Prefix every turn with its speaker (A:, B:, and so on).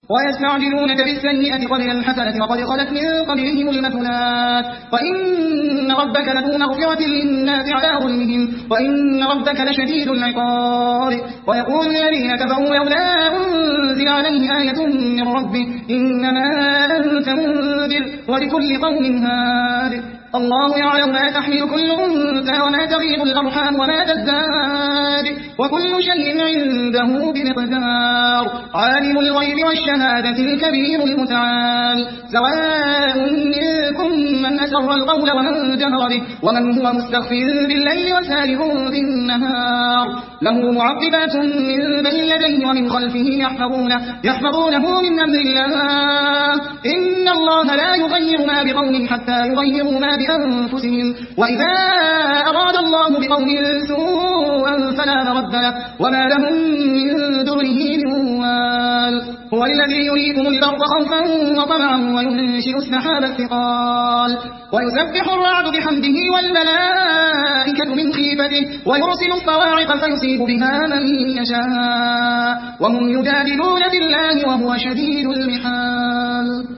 A: ويستعجلونك بالسيئة قبل الحسنة وقد خلت من قبلهم المثلات وإن ربك لذو مغفرة للناس على ظلمهم وإن ربك لشديد العقاب ويقول الذين كفروا لولا أنزل عليه آية من ربه إنما أنت منذر ولكل قوم هاد الله يعلم ما تحمل كل أنثى وما تغيض الأرحام وما تزداد وكل شيء عنده بمقدار عالم الغيب والشهادة الكبير المتعال سواء منكم من أسر القول ومن جهر به ومن هو مستخف بالليل وسارب بالنهار له معقبات من بين يديه ومن خلفه يحفظونه من أمر الله إن الله لا يغير ما بقوم حتى يغيروا ما بأنفسهم وإذا أراد الله بقوم سوءا فلا مرد له وما لهم من دونه من وال هو الذي يريكم البرق خوفا وطمعا وينشئ السحاب الثقال ويسبح الرعد بحمده والملائكة من خيفته ويرسل الصواعق فيصيب بها من يشاء وهم يجادلون بالله وهو شديد المحال